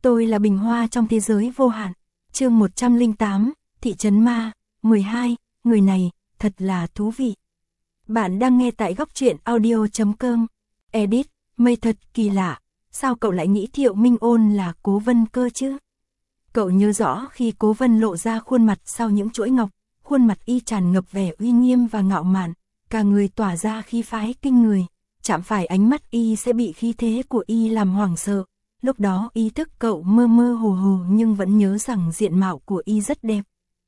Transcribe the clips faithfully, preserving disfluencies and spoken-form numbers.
Tôi là bình hoa trong thế giới vô hạn. Chương một trăm lẻ tám, Thị trấn ma, mười hai, người này, thật là thú vị. Bạn đang nghe tại góc truyện audio chấm com. Edit, mây thật kỳ lạ, sao cậu lại nghĩ Thiệu Minh Ôn là Cố Vân cơ chứ? Cậu nhớ rõ khi Cố Vân lộ ra khuôn mặt sau những chuỗi ngọc, khuôn mặt y tràn ngập vẻ uy nghiêm và ngạo mạn, cả người tỏa ra khí phái kinh người, chạm phải ánh mắt y sẽ bị khí thế của y làm hoảng sợ. Lúc đó ý thức cậu mơ mơ hồ hồ nhưng vẫn nhớ rằng diện mạo của y rất đẹp.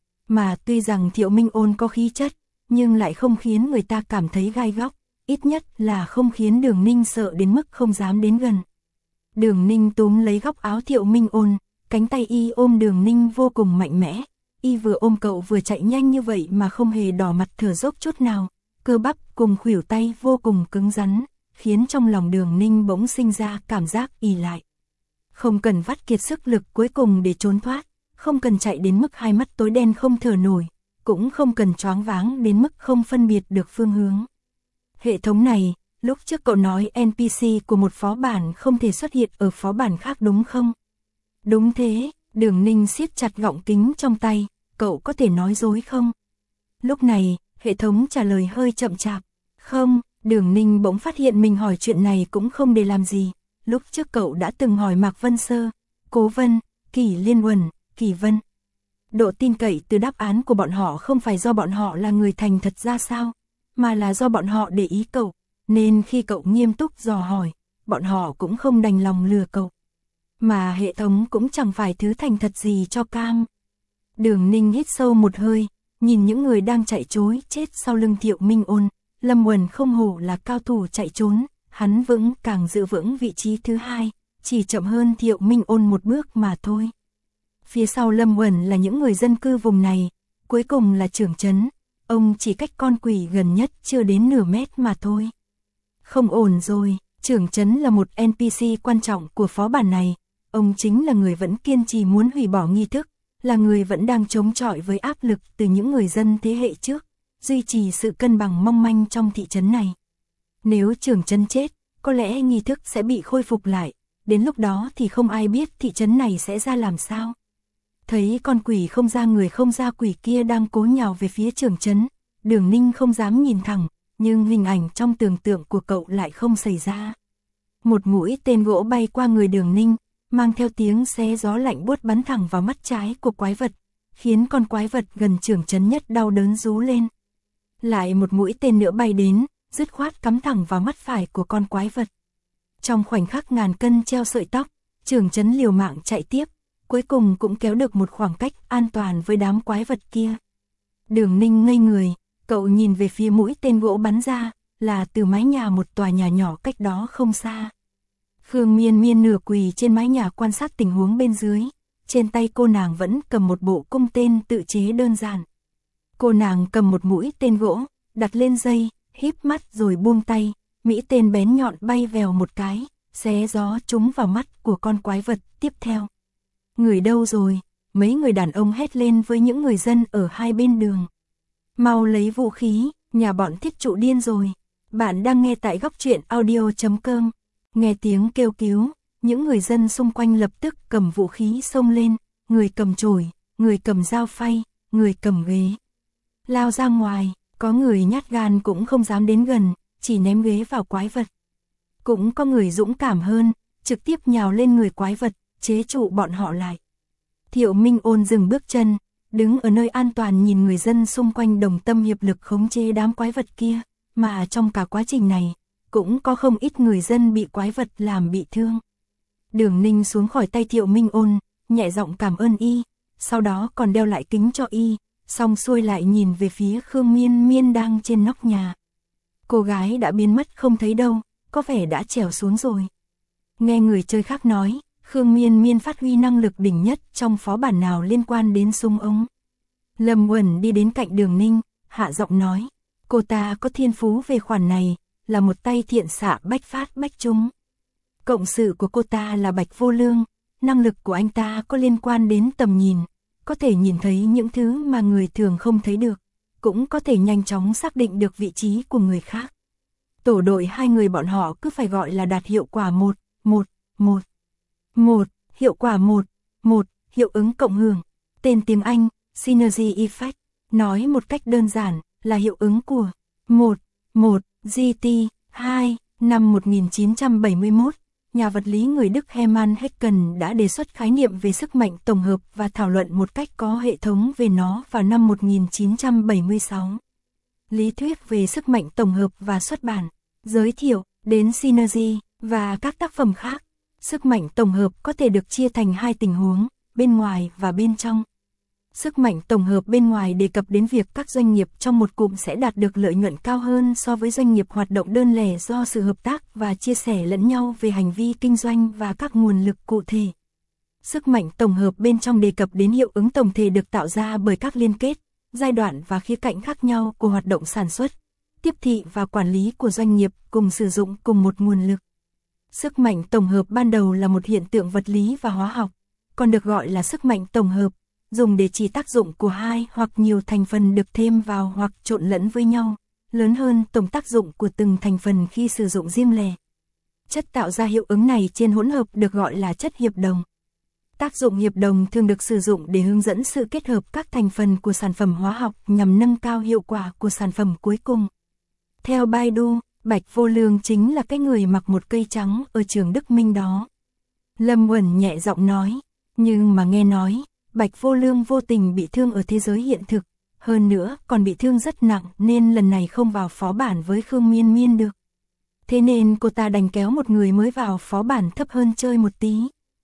Mà tuy rằng Thiệu Minh Ôn có khí chất, nhưng lại không khiến người ta cảm thấy gai góc, ít nhất là không khiến Đường Ninh sợ đến mức không dám đến gần. Đường Ninh túm lấy góc áo Thiệu Minh Ôn, cánh tay y ôm Đường Ninh vô cùng mạnh mẽ, y vừa ôm cậu vừa chạy nhanh như vậy mà không hề đỏ mặt thở dốc chút nào, cơ bắp cùng khuỷu tay vô cùng cứng rắn, khiến trong lòng Đường Ninh bỗng sinh ra cảm giác ì lại. Không cần vắt kiệt sức lực cuối cùng để trốn thoát, không cần chạy đến mức hai mắt tối đen không thở nổi, cũng không cần choáng váng đến mức không phân biệt được phương hướng. Hệ thống này, lúc trước cậu nói en pê xê của một phó bản không thể xuất hiện ở phó bản khác đúng không? Đúng thế, Đường Ninh siết chặt gọng kính trong tay, cậu có thể nói dối không? Lúc này, hệ thống trả lời hơi chậm chạp. Không, Đường Ninh bỗng phát hiện mình hỏi chuyện này cũng không để làm gì. Lúc trước cậu đã từng hỏi Mạc Vân Sơ, Cố Vân, Kỷ Liên Uẩn, Kỳ Vân. Độ tin cậy từ đáp án của bọn họ không phải do bọn họ là người thành thật ra sao, mà là do bọn họ để ý cậu, nên khi cậu nghiêm túc dò hỏi, bọn họ cũng không đành lòng lừa cậu. Mà hệ thống cũng chẳng phải thứ thành thật gì cho cam. Đường Ninh hít sâu một hơi, nhìn những người đang chạy trối chết sau lưng Thiệu Minh Ôn, Lâm Uẩn không hổ là cao thủ chạy trốn. Hắn vững càng giữ vững vị trí thứ hai, chỉ chậm hơn Thiệu Minh Ôn một bước mà thôi. Phía sau Lâm Uẩn là những người dân cư vùng này, cuối cùng là trưởng trấn, ông chỉ cách con quỷ gần nhất chưa đến nửa mét mà thôi. Không ổn rồi, trưởng trấn là một en pê xê quan trọng của phó bản này, ông chính là người vẫn kiên trì muốn hủy bỏ nghi thức, là người vẫn đang chống chọi với áp lực từ những người dân thế hệ trước, duy trì sự cân bằng mong manh trong thị trấn này. Nếu trưởng trấn chết, có lẽ nghi thức sẽ bị khôi phục lại, đến lúc đó thì không ai biết thị trấn này sẽ ra làm sao. Thấy con quỷ không ra người không ra quỷ kia đang cố nhào về phía trưởng trấn, Đường Ninh không dám nhìn thẳng, nhưng hình ảnh trong tưởng tượng của cậu lại không xảy ra. Một mũi tên gỗ bay qua người Đường Ninh, mang theo tiếng xé gió lạnh buốt bắn thẳng vào mắt trái của quái vật, khiến con quái vật gần trưởng trấn nhất đau đớn rú lên. Lại một mũi tên nữa bay đến, dứt khoát cắm thẳng vào mắt phải của con quái vật. Trong khoảnh khắc ngàn cân treo sợi tóc, trưởng trấn liều mạng chạy tiếp, cuối cùng cũng kéo được một khoảng cách an toàn với đám quái vật kia. Đường Ninh ngây người, cậu nhìn về phía mũi tên gỗ bắn ra, là từ mái nhà một tòa nhà nhỏ cách đó không xa. Khương Miên Miên nửa quỳ trên mái nhà quan sát tình huống bên dưới, trên tay cô nàng vẫn cầm một bộ cung tên tự chế đơn giản. Cô nàng cầm một mũi tên gỗ, đặt lên dây, híp mắt rồi buông tay, mỹ tên bén nhọn bay vèo một cái, xé gió trúng vào mắt của con quái vật tiếp theo. Người đâu rồi? Mấy người đàn ông hét lên với những người dân ở hai bên đường. Mau lấy vũ khí, nhà bọn thiết trụ điên rồi. Bạn đang nghe tại góc truyện audio chấm com. Nghe tiếng kêu cứu, những người dân xung quanh lập tức cầm vũ khí xông lên, người cầm chổi, người cầm dao phay, người cầm ghế. Lao ra ngoài. Có người nhát gan cũng không dám đến gần, chỉ ném ghế vào quái vật. Cũng có người dũng cảm hơn, trực tiếp nhào lên người quái vật, chế trụ bọn họ lại. Thiệu Minh Ôn dừng bước chân, đứng ở nơi an toàn nhìn người dân xung quanh đồng tâm hiệp lực khống chế đám quái vật kia, mà trong cả quá trình này, cũng có không ít người dân bị quái vật làm bị thương. Đường Ninh xuống khỏi tay Thiệu Minh Ôn, nhẹ giọng cảm ơn y, sau đó còn đeo lại kính cho y. Xong xuôi lại nhìn về phía Khương Miên Miên đang trên nóc nhà. Cô gái đã biến mất không thấy đâu, có vẻ đã trèo xuống rồi. Nghe người chơi khác nói, Khương Miên Miên phát huy năng lực đỉnh nhất trong phó bản nào liên quan đến súng ống. Lâm Uẩn đi đến cạnh Đường Ninh, hạ giọng nói, cô ta có thiên phú về khoản này, là một tay thiện xạ bách phát bách trúng. Cộng sự của cô ta là Bạch Vô Lương, năng lực của anh ta có liên quan đến tầm nhìn. Có thể nhìn thấy những thứ mà người thường không thấy được, cũng có thể nhanh chóng xác định được vị trí của người khác. Tổ đội hai người bọn họ cứ phải gọi là đạt hiệu quả một, một, một, một, Hiệu quả một. một. Hiệu ứng cộng hưởng. Tên tiếng Anh, Synergy Effect. Nói một cách đơn giản, là hiệu ứng của một. một. giê tê. hai. Năm một nghìn chín trăm bảy mươi mốt, nhà vật lý người Đức Hermann Haeckel đã đề xuất khái niệm về sức mạnh tổng hợp và thảo luận một cách có hệ thống về nó vào năm một nghìn chín trăm bảy mươi sáu. Lý thuyết về sức mạnh tổng hợp và xuất bản, giới thiệu đến Synergy và các tác phẩm khác. Sức mạnh tổng hợp có thể được chia thành hai tình huống, bên ngoài và bên trong. Sức mạnh tổng hợp bên ngoài đề cập đến việc các doanh nghiệp trong một cụm sẽ đạt được lợi nhuận cao hơn so với doanh nghiệp hoạt động đơn lẻ do sự hợp tác và chia sẻ lẫn nhau về hành vi kinh doanh và các nguồn lực cụ thể. Sức mạnh tổng hợp bên trong đề cập đến hiệu ứng tổng thể được tạo ra bởi các liên kết, giai đoạn và khía cạnh khác nhau của hoạt động sản xuất, tiếp thị và quản lý của doanh nghiệp cùng sử dụng cùng một nguồn lực. Sức mạnh tổng hợp ban đầu là một hiện tượng vật lý và hóa học, còn được gọi là sức mạnh tổng hợp, dùng để chỉ tác dụng của hai hoặc nhiều thành phần được thêm vào hoặc trộn lẫn với nhau, lớn hơn tổng tác dụng của từng thành phần khi sử dụng riêng lẻ. Chất tạo ra hiệu ứng này trên hỗn hợp được gọi là chất hiệp đồng. Tác dụng hiệp đồng thường được sử dụng để hướng dẫn sự kết hợp các thành phần của sản phẩm hóa học nhằm nâng cao hiệu quả của sản phẩm cuối cùng. Theo Baidu, Bạch Vô Lương chính là cái người mặc một cây trắng ở trường Đức Minh đó. Lâm Uẩn nhẹ giọng nói, nhưng mà nghe nói, Bạch Vô Lương vô tình bị thương ở thế giới hiện thực, hơn nữa còn bị thương rất nặng nên lần này không vào phó bản với Khương Miên Miên được. Thế nên cô ta đành kéo một người mới vào phó bản thấp hơn chơi một tí.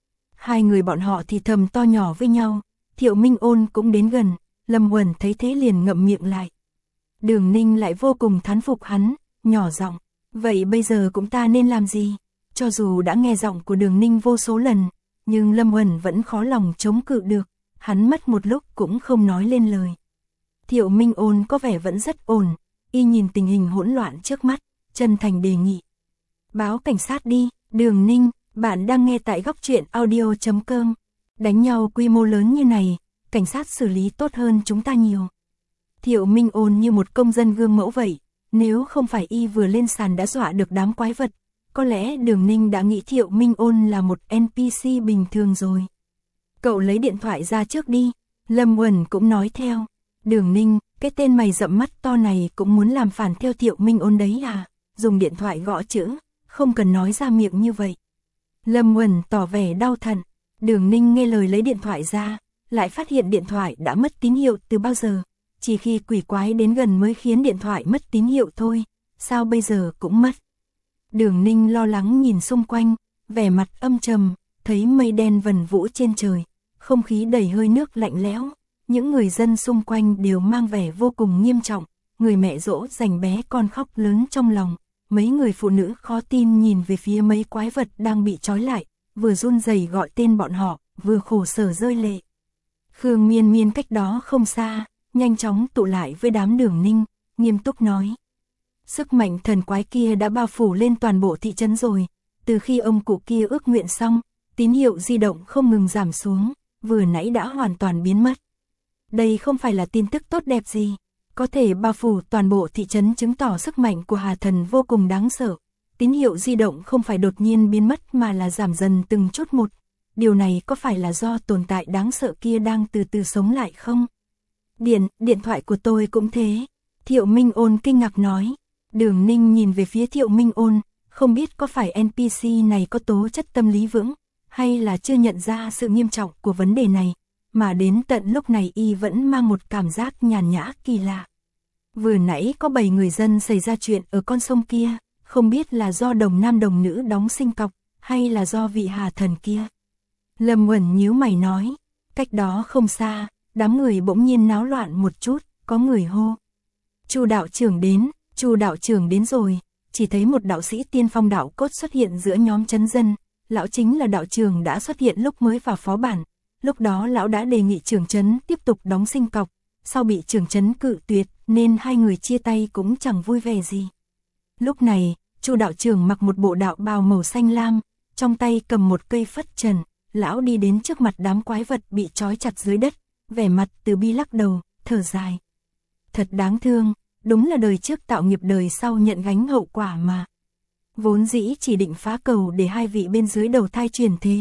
Hai người bọn họ thì thầm to nhỏ với nhau, Thiệu Minh Ôn cũng đến gần, Lâm Uẩn thấy thế liền ngậm miệng lại. Đường Ninh lại vô cùng thán phục hắn, nhỏ giọng, vậy bây giờ cũng ta nên làm gì? Cho dù đã nghe giọng của Đường Ninh vô số lần, nhưng Lâm Uẩn vẫn khó lòng chống cự được, hắn mất một lúc cũng không nói lên lời. Thiệu Minh Ôn có vẻ vẫn rất ổn, y nhìn tình hình hỗn loạn trước mắt, chân thành đề nghị. Báo cảnh sát đi, Đường Ninh, bạn đang nghe tại góc truyện audio chấm com. Đánh nhau quy mô lớn như này, cảnh sát xử lý tốt hơn chúng ta nhiều. Thiệu Minh Ôn như một công dân gương mẫu vậy, nếu không phải y vừa lên sàn đã dọa được đám quái vật, có lẽ Đường Ninh đã nghĩ Thiệu Minh Ôn là một en pê xê bình thường rồi. Cậu lấy điện thoại ra trước đi, Lâm Uẩn cũng nói theo. Đường Ninh, cái tên mày rậm mắt to này cũng muốn làm phản theo Thiệu Minh Ôn đấy à, dùng điện thoại gõ chữ, không cần nói ra miệng như vậy. Lâm Uẩn tỏ vẻ đau thận, Đường Ninh nghe lời lấy điện thoại ra, lại phát hiện điện thoại đã mất tín hiệu từ bao giờ, chỉ khi quỷ quái đến gần mới khiến điện thoại mất tín hiệu thôi, sao bây giờ cũng mất. Đường Ninh lo lắng nhìn xung quanh, vẻ mặt âm trầm, thấy mây đen vần vũ trên trời, không khí đầy hơi nước lạnh lẽo, những người dân xung quanh đều mang vẻ vô cùng nghiêm trọng, người mẹ dỗ dành bé con khóc lớn trong lòng, mấy người phụ nữ khó tin nhìn về phía mấy quái vật đang bị trói lại, vừa run rẩy gọi tên bọn họ, vừa khổ sở rơi lệ. Khương Miên Miên cách đó không xa, nhanh chóng tụ lại với đám Đường Ninh, nghiêm túc nói. Sức mạnh thần quái kia đã bao phủ lên toàn bộ thị trấn rồi, từ khi ông cụ kia ước nguyện xong, tín hiệu di động không ngừng giảm xuống, vừa nãy đã hoàn toàn biến mất. Đây không phải là tin tức tốt đẹp gì, có thể bao phủ toàn bộ thị trấn chứng tỏ sức mạnh của Hà Thần vô cùng đáng sợ. Tín hiệu di động không phải đột nhiên biến mất mà là giảm dần từng chút một. Điều này có phải là do tồn tại đáng sợ kia đang từ từ sống lại không? Điện, điện thoại của tôi cũng thế. Thiệu Minh Ôn kinh ngạc nói. Đường Ninh nhìn về phía Thiệu Minh Ôn, không biết có phải en pê xê này có tố chất tâm lý vững, hay là chưa nhận ra sự nghiêm trọng của vấn đề này, mà đến tận lúc này y vẫn mang một cảm giác nhàn nhã kỳ lạ. Vừa nãy có bảy người dân xảy ra chuyện ở con sông kia, không biết là do đồng nam đồng nữ đóng sinh cọc, hay là do vị Hà Thần kia. Lâm Uẩn nhíu mày nói, cách đó không xa, đám người bỗng nhiên náo loạn một chút, có người hô. Chu đạo trưởng đến, Chu đạo trưởng đến rồi, chỉ thấy một đạo sĩ tiên phong đạo cốt xuất hiện giữa nhóm trấn dân, lão chính là đạo trưởng đã xuất hiện lúc mới vào phó bản, lúc đó lão đã đề nghị trưởng trấn tiếp tục đóng sinh cọc, sau bị trưởng trấn cự tuyệt nên hai người chia tay cũng chẳng vui vẻ gì. Lúc này, Chu đạo trưởng mặc một bộ đạo bào màu xanh lam, trong tay cầm một cây phất trần, lão đi đến trước mặt đám quái vật bị trói chặt dưới đất, vẻ mặt từ bi lắc đầu, thở dài. Thật đáng thương, đúng là đời trước tạo nghiệp đời sau nhận gánh hậu quả mà. Vốn dĩ chỉ định phá cầu để hai vị bên dưới đầu thai chuyển thế,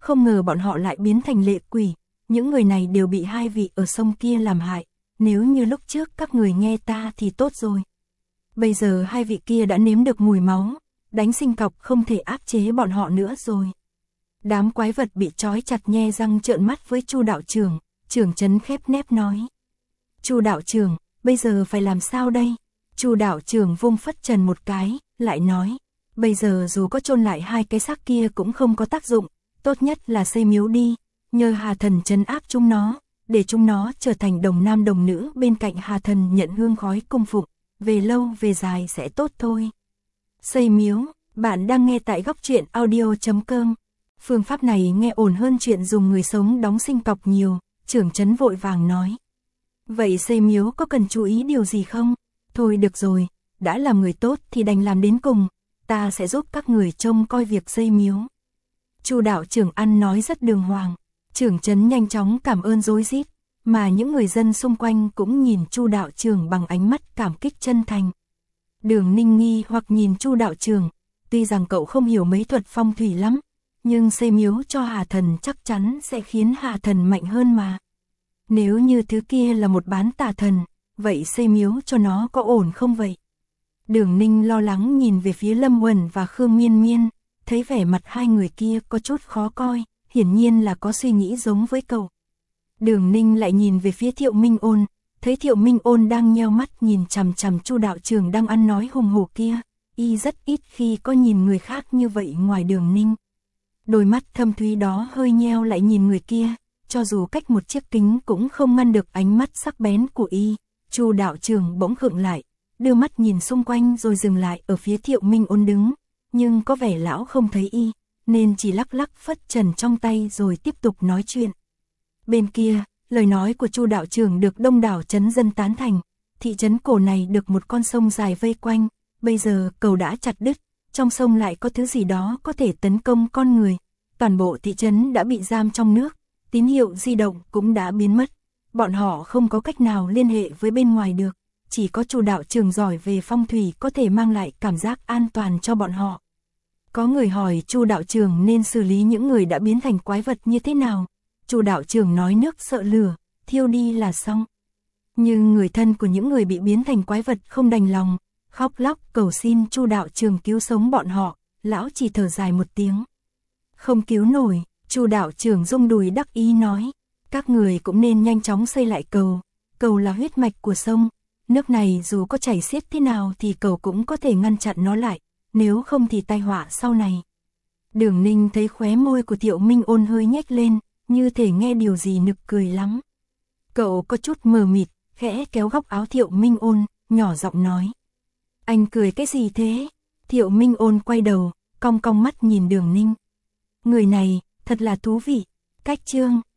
không ngờ bọn họ lại biến thành lệ quỷ, những người này đều bị hai vị ở sông kia làm hại, nếu như lúc trước các người nghe ta thì tốt rồi. Bây giờ hai vị kia đã nếm được mùi máu, đánh sinh cọc không thể áp chế bọn họ nữa rồi. Đám quái vật bị trói chặt nhe răng trợn mắt với Chu đạo trưởng, trưởng trấn khép nép nói. Chu đạo trưởng, bây giờ phải làm sao đây? Chu đạo trưởng vung phất trần một cái, lại nói, bây giờ dù có chôn lại hai cái xác kia cũng không có tác dụng, tốt nhất là xây miếu đi, nhờ Hà Thần trấn áp chúng nó, để chúng nó trở thành đồng nam đồng nữ bên cạnh Hà Thần nhận hương khói cung phụng, về lâu về dài sẽ tốt thôi. Xây miếu, bạn đang nghe tại góc truyện audio chấm com. Phương pháp này nghe ổn hơn chuyện dùng người sống đóng sinh cọc nhiều, trưởng trấn vội vàng nói. Vậy xây miếu có cần chú ý điều gì không? Thôi được rồi, đã làm người tốt thì đành làm đến cùng, ta sẽ giúp các người trông coi việc xây miếu. Chu đạo trưởng ăn nói rất đường hoàng, trưởng trấn nhanh chóng cảm ơn rối rít, mà những người dân xung quanh cũng nhìn Chu đạo trưởng bằng ánh mắt cảm kích chân thành. Đường Ninh nghi hoặc nhìn Chu đạo trưởng, tuy rằng cậu không hiểu mấy thuật phong thủy lắm, nhưng xây miếu cho Hà Thần chắc chắn sẽ khiến Hà Thần mạnh hơn mà. Nếu như thứ kia là một bán tà thần, vậy xây miếu cho nó có ổn không vậy? Đường Ninh lo lắng nhìn về phía Lâm Uẩn và Khương Miên Miên, thấy vẻ mặt hai người kia có chút khó coi, hiển nhiên là có suy nghĩ giống với cậu. Đường Ninh lại nhìn về phía Thiệu Minh Ôn, thấy Thiệu Minh Ôn đang nheo mắt nhìn chằm chằm Chu đạo trưởng đang ăn nói hùng hổ kia, y rất ít khi có nhìn người khác như vậy ngoài Đường Ninh. Đôi mắt thâm thúy đó hơi nheo lại nhìn người kia, cho dù cách một chiếc kính cũng không ngăn được ánh mắt sắc bén của y. Chu đạo trưởng bỗng khựng lại, đưa mắt nhìn xung quanh rồi dừng lại ở phía Thiệu Minh Ôn đứng, nhưng có vẻ lão không thấy y, nên chỉ lắc lắc phất trần trong tay rồi tiếp tục nói chuyện. Bên kia, lời nói của Chu đạo trưởng được đông đảo trấn dân tán thành, thị trấn cổ này được một con sông dài vây quanh, bây giờ cầu đã chặt đứt, trong sông lại có thứ gì đó có thể tấn công con người, toàn bộ thị trấn đã bị giam trong nước, tín hiệu di động cũng đã biến mất, bọn họ không có cách nào liên hệ với bên ngoài được, chỉ có Chu đạo trưởng giỏi về phong thủy có thể mang lại cảm giác an toàn cho bọn họ. Có người hỏi Chu đạo trưởng nên xử lý những người đã biến thành quái vật như thế nào? Chu đạo trưởng nói nước sợ lửa, thiêu đi là xong. Nhưng người thân của những người bị biến thành quái vật không đành lòng, khóc lóc cầu xin Chu đạo trưởng cứu sống bọn họ, lão chỉ thở dài một tiếng. Không cứu nổi, Chu đạo trưởng rung đùi đắc ý nói, các người cũng nên nhanh chóng xây lại cầu, cầu là huyết mạch của sông, nước này dù có chảy xiết thế nào thì cầu cũng có thể ngăn chặn nó lại, nếu không thì tai họa sau này. Đường Ninh thấy khóe môi của Thiệu Minh Ôn hơi nhếch lên, như thể nghe điều gì nực cười lắm. Cậu có chút mờ mịt, khẽ kéo góc áo Thiệu Minh Ôn, nhỏ giọng nói. Anh cười cái gì thế? Thiệu Minh Ôn quay đầu, cong cong mắt nhìn Đường Ninh. Người này, thật là thú vị. Cách chương